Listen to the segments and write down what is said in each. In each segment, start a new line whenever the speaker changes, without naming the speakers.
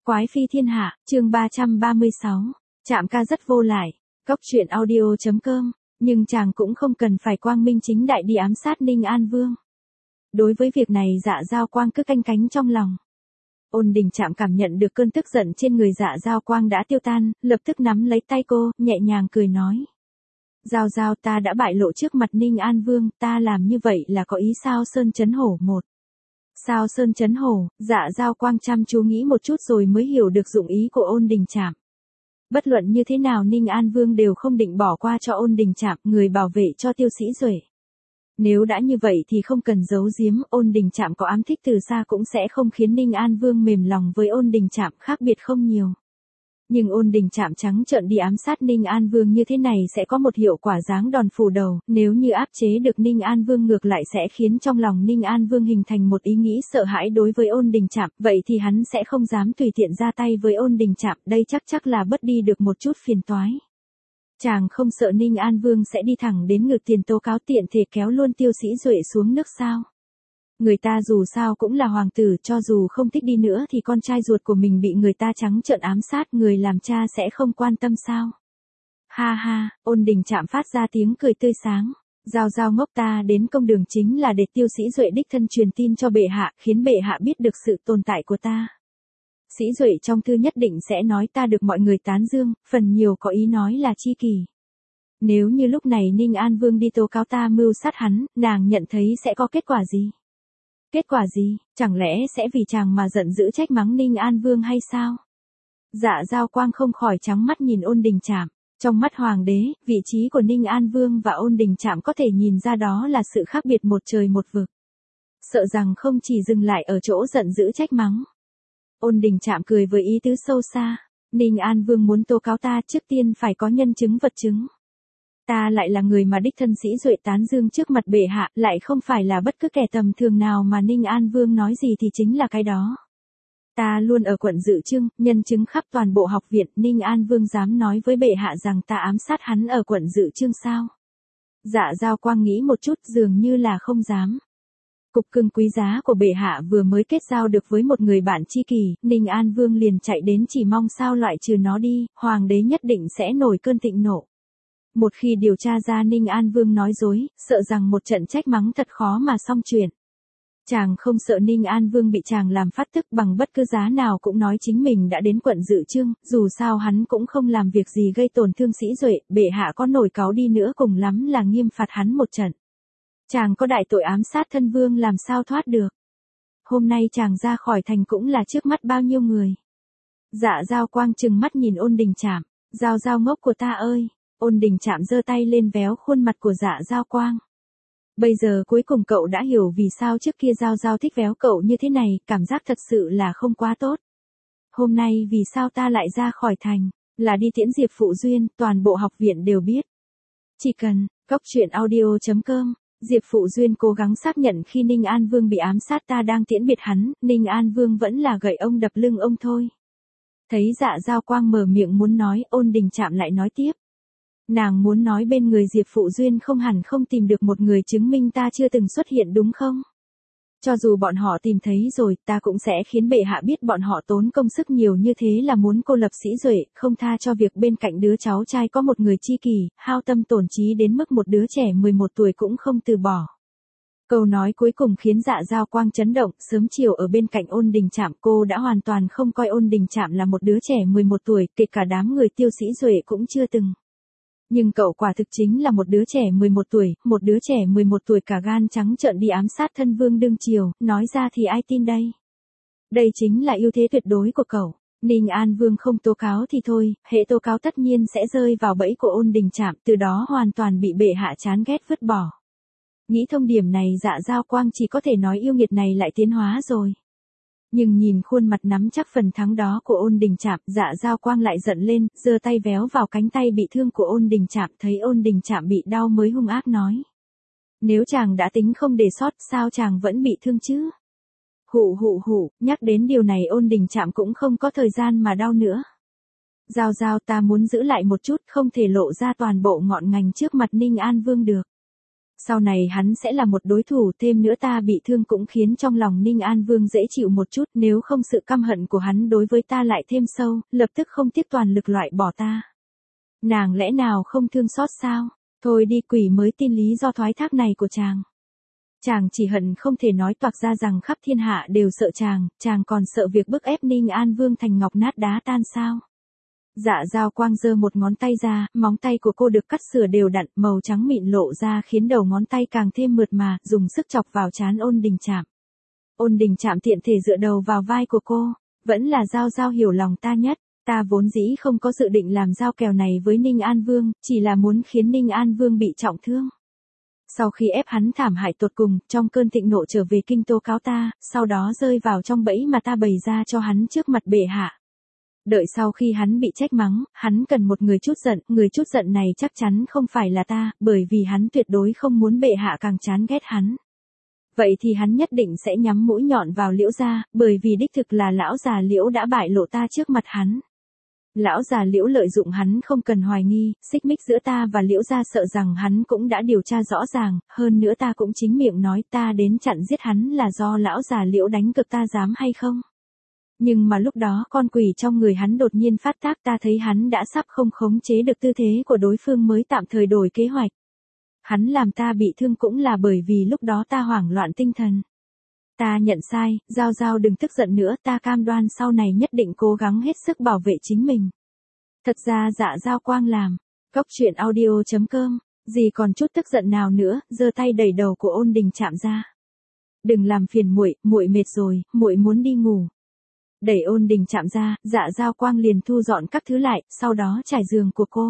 Quái phi thiên hạ, chương 336. Trạm ca rất vô lại. Góc truyện audio.com. Nhưng chàng cũng không cần phải quang minh chính đại đi ám sát Ninh An Vương. Đối với việc này Dạ Dao Quang cứ canh cánh trong lòng. Ôn Đình Trạm cảm nhận được cơn tức giận trên người Dạ Dao Quang đã tiêu tan, lập tức nắm lấy tay cô, nhẹ nhàng cười nói. Giao Giao, ta đã bại lộ trước mặt Ninh An Vương, ta làm như vậy là có ý sao Sơn Chấn Hổ một. Sao Sơn Chấn Hổ, Dạ Dao Quang chăm chú nghĩ một chút rồi mới hiểu được dụng ý của Ôn Đình Trạm. Bất luận như thế nào Ninh An Vương đều không định bỏ qua cho Ôn Đình Trạm, người bảo vệ cho Tiêu Sĩ Duệ. Nếu đã như vậy thì không cần giấu giếm, Ôn Đình Trạm có ám thích từ xa cũng sẽ không khiến Ninh An Vương mềm lòng với Ôn Đình Trạm, khác biệt không nhiều. Nhưng Ôn Đình Trạm trắng trợn đi ám sát Ninh An Vương như thế này sẽ có một hiệu quả giáng đòn phủ đầu, nếu như áp chế được Ninh An Vương ngược lại sẽ khiến trong lòng Ninh An Vương hình thành một ý nghĩ sợ hãi đối với Ôn Đình Trạm, vậy thì hắn sẽ không dám tùy tiện ra tay với Ôn Đình Trạm, đây chắc là bớt đi được một chút phiền toái. Chàng không sợ Ninh An Vương sẽ đi thẳng đến ngược tiền tố cáo tiện thể kéo luôn Tiêu Sĩ Duệ xuống nước sao? Người ta dù sao cũng là hoàng tử, cho dù không thích đi nữa thì con trai ruột của mình bị người ta trắng trợn ám sát, người làm cha sẽ không quan tâm sao? Ha ha, Ôn Đình Trạm phát ra tiếng cười tươi sáng. Giao Giao ngốc, ta đến công đường chính là để Tiêu Sĩ Duệ đích thân truyền tin cho bệ hạ, khiến bệ hạ biết được sự tồn tại của ta. Sĩ Duệ trong thư nhất định sẽ nói ta được mọi người tán dương, phần nhiều có ý nói là chi kỷ. Nếu như lúc này Ninh An Vương đi tố cáo ta mưu sát hắn, nàng nhận thấy sẽ có kết quả gì? Kết quả gì, chẳng lẽ sẽ vì chàng mà giận dữ trách mắng Ninh An Vương hay sao? Dạ Dao Quang không khỏi trắng mắt nhìn Ôn Đình Trạm. Trong mắt hoàng đế, vị trí của Ninh An Vương và Ôn Đình Trạm có thể nhìn ra đó là sự khác biệt một trời một vực. Sợ rằng không chỉ dừng lại ở chỗ giận dữ trách mắng. Ôn Đình Trạm cười với ý tứ sâu xa. Ninh An Vương muốn tố cáo ta, trước tiên phải có nhân chứng vật chứng. Ta lại là người mà đích thân Sĩ Duệ tán dương trước mặt bệ hạ, lại không phải là bất cứ kẻ tầm thường nào mà Ninh An Vương nói gì thì chính là cái đó. Ta luôn ở quận Dự Chương, nhân chứng khắp toàn bộ học viện, Ninh An Vương dám nói với bệ hạ rằng ta ám sát hắn ở quận Dự Chương sao? Dạ Dao Quang nghĩ một chút, dường như là không dám. Cục cưng quý giá của bệ hạ vừa mới kết giao được với một người bạn tri kỷ, Ninh An Vương liền chạy đến chỉ mong sao loại trừ nó đi, hoàng đế nhất định sẽ nổi cơn thịnh nộ. Một khi điều tra ra Ninh An Vương nói dối, sợ rằng một trận trách mắng thật khó mà xong chuyện. Chàng không sợ Ninh An Vương bị chàng làm phát tức, bằng bất cứ giá nào cũng nói chính mình đã đến quận Dự Chương, dù sao hắn cũng không làm việc gì gây tổn thương Sĩ Duệ, bệ hạ có nổi cáu đi nữa cùng lắm là nghiêm phạt hắn một trận. Chàng có đại tội ám sát thân vương làm sao thoát được. Hôm nay chàng ra khỏi thành cũng là trước mắt bao nhiêu người. Dạ Dao Quang trừng mắt nhìn Ôn Đình Trạm. Giao Giao ngốc của ta ơi. Ôn Đình Trạm giơ tay lên véo khuôn mặt của Dạ Dao Quang. Bây giờ cuối cùng cậu đã hiểu vì sao trước kia Giao Giao thích véo cậu như thế này, cảm giác thật sự là không quá tốt. Hôm nay vì sao ta lại ra khỏi thành, là đi tiễn Diệp Phụ Duyên, toàn bộ học viện đều biết. Chỉ cần, góc truyện audio.com, Diệp Phụ Duyên cố gắng xác nhận khi Ninh An Vương bị ám sát ta đang tiễn biệt hắn, Ninh An Vương vẫn là gậy ông đập lưng ông thôi. Thấy Dạ Dao Quang mở miệng muốn nói, Ôn Đình Trạm lại nói tiếp. Nàng muốn nói bên người Diệp Phụ Duyên không hẳn không tìm được một người chứng minh ta chưa từng xuất hiện đúng không? Cho dù bọn họ tìm thấy rồi, ta cũng sẽ khiến bệ hạ biết bọn họ tốn công sức nhiều như thế là muốn cô lập Sĩ Duệ, không tha cho việc bên cạnh đứa cháu trai có một người tri kỷ, hao tâm tổn trí đến mức một đứa trẻ 11 tuổi cũng không từ bỏ. Câu nói cuối cùng khiến Dạ Dao Quang chấn động, sớm chiều ở bên cạnh Ôn Đình Trạm cô đã hoàn toàn không coi Ôn Đình Trạm là một đứa trẻ 11 tuổi, kể cả đám người Tiêu Sĩ Duệ cũng chưa từng. Nhưng cậu quả thực chính là một đứa trẻ 11 tuổi, một đứa trẻ 11 tuổi cả gan trắng trợn đi ám sát thân vương đương triều, nói ra thì ai tin đây? Đây chính là ưu thế tuyệt đối của cậu. Ninh An Vương không tố cáo thì thôi, hệ tố cáo tất nhiên sẽ rơi vào bẫy của Ôn Đình Trạm, từ đó hoàn toàn bị bệ hạ chán ghét vứt bỏ. Nghĩ thông điểm này Dạ Dao Quang chỉ có thể nói yêu nghiệt này lại tiến hóa rồi. Nhưng nhìn khuôn mặt nắm chắc phần thắng đó của Ôn Đình Trạm, Dạ Dao Quang lại giận lên, giơ tay véo vào cánh tay bị thương của Ôn Đình Trạm, thấy Ôn Đình Trạm bị đau mới hung ác nói. Nếu chàng đã tính không để sót, sao chàng vẫn bị thương chứ? Hụ, nhắc đến điều này Ôn Đình Trạm cũng không có thời gian mà đau nữa. Giao Giao, ta muốn giữ lại một chút, không thể lộ ra toàn bộ ngọn ngành trước mặt Ninh An Vương được. Sau này hắn sẽ là một đối thủ, thêm nữa ta bị thương cũng khiến trong lòng Ninh An Vương dễ chịu một chút, nếu không sự căm hận của hắn đối với ta lại thêm sâu, lập tức không tiếc toàn lực loại bỏ ta. Nàng lẽ nào không thương xót sao? Thôi đi, quỷ mới tin lý do thoái thác này của chàng. Chàng chỉ hận không thể nói toạc ra rằng khắp thiên hạ đều sợ chàng còn sợ việc bức ép Ninh An Vương thành ngọc nát đá tan sao? Dạ Dao Quang giơ một ngón tay ra, móng tay của cô được cắt sửa đều đặn, màu trắng mịn lộ ra khiến đầu ngón tay càng thêm mượt mà, dùng sức chọc vào trán Ôn Đình Trạm. Ôn Đình Trạm tiện thể dựa đầu vào vai của cô, vẫn là Dao Dao hiểu lòng ta nhất, ta vốn dĩ không có dự định làm giao kèo này với Ninh An Vương, chỉ là muốn khiến Ninh An Vương bị trọng thương. Sau khi ép hắn thảm hại tột cùng, trong cơn thịnh nộ trở về kinh tố cáo ta, sau đó rơi vào trong bẫy mà ta bày ra cho hắn trước mặt bệ hạ. Đợi sau khi hắn bị trách mắng, hắn cần một người trút giận, người trút giận này chắc chắn không phải là ta, bởi vì hắn tuyệt đối không muốn bệ hạ càng chán ghét hắn. Vậy thì hắn nhất định sẽ nhắm mũi nhọn vào Liễu gia, bởi vì đích thực là lão già Liễu đã bại lộ ta trước mặt hắn. Lão già Liễu lợi dụng hắn không cần hoài nghi, xích mích giữa ta và Liễu gia sợ rằng hắn cũng đã điều tra rõ ràng, hơn nữa ta cũng chính miệng nói ta đến chặn giết hắn là do lão già Liễu đánh cực ta dám hay không? Nhưng mà lúc đó con quỷ trong người hắn đột nhiên phát tác, ta thấy hắn đã sắp không khống chế được tư thế của đối phương mới tạm thời đổi kế hoạch. Hắn làm ta bị thương cũng là bởi vì lúc đó ta hoảng loạn tinh thần. Ta nhận sai, Dao Dao đừng tức giận nữa, ta cam đoan sau này nhất định cố gắng hết sức bảo vệ chính mình. Thật ra Dạ Dao Quang làm. Cốc truyện audio.com, gì còn chút tức giận nào nữa, giơ tay đẩy đầu của Ôn Đình Trạm ra. Đừng làm phiền muội, muội mệt rồi, muội muốn đi ngủ. Đẩy Ôn Đình Trạm ra, Dạ Dao Quang liền thu dọn các thứ lại, sau đó trải giường của cô.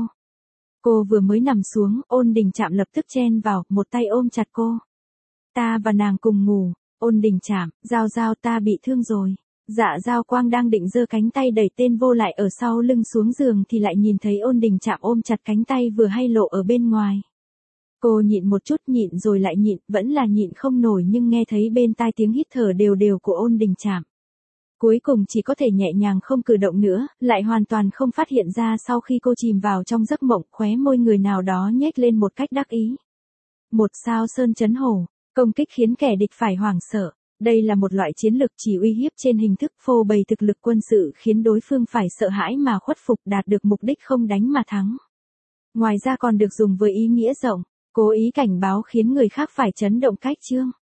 Cô vừa mới nằm xuống, Ôn Đình Trạm lập tức chen vào, một tay ôm chặt cô. Ta và nàng cùng ngủ. Ôn Đình Trạm, Dao Dao ta bị thương rồi. Dạ Dao Quang đang định giơ cánh tay đẩy tên vô lại ở sau lưng xuống giường thì lại nhìn thấy Ôn Đình Trạm ôm chặt cánh tay vừa hay lộ ở bên ngoài. Cô nhịn một chút, nhịn rồi lại nhịn, vẫn là nhịn không nổi nhưng nghe thấy bên tai tiếng hít thở đều đều của Ôn Đình Trạm. Cuối cùng chỉ có thể nhẹ nhàng không cử động nữa, lại hoàn toàn không phát hiện ra sau khi cô chìm vào trong giấc mộng, khóe môi người nào đó nhếch lên một cách đắc ý. Một sao sơn chấn hổ, công kích khiến kẻ địch phải hoảng sợ. Đây là một loại chiến lược chỉ uy hiếp trên hình thức phô bày thực lực quân sự khiến đối phương phải sợ hãi mà khuất phục, đạt được mục đích không đánh mà thắng. Ngoài ra còn được dùng với ý nghĩa rộng, cố ý cảnh báo khiến người khác phải chấn động cách chương.